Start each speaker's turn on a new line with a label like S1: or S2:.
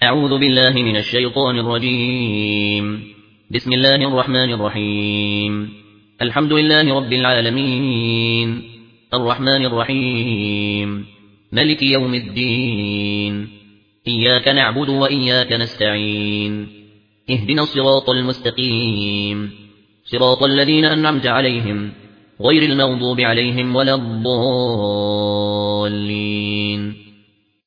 S1: أعوذ بالله من الشيطان الرجيم. بسم الله الرحمن الرحيم. الحمد لله رب العالمين، الرحمن الرحيم، ملك يوم الدين. إياك نعبد وإياك نستعين. اهدنا الصراط المستقيم، صراط الذين أنعمت عليهم غير المغضوب عليهم ولا الضالين.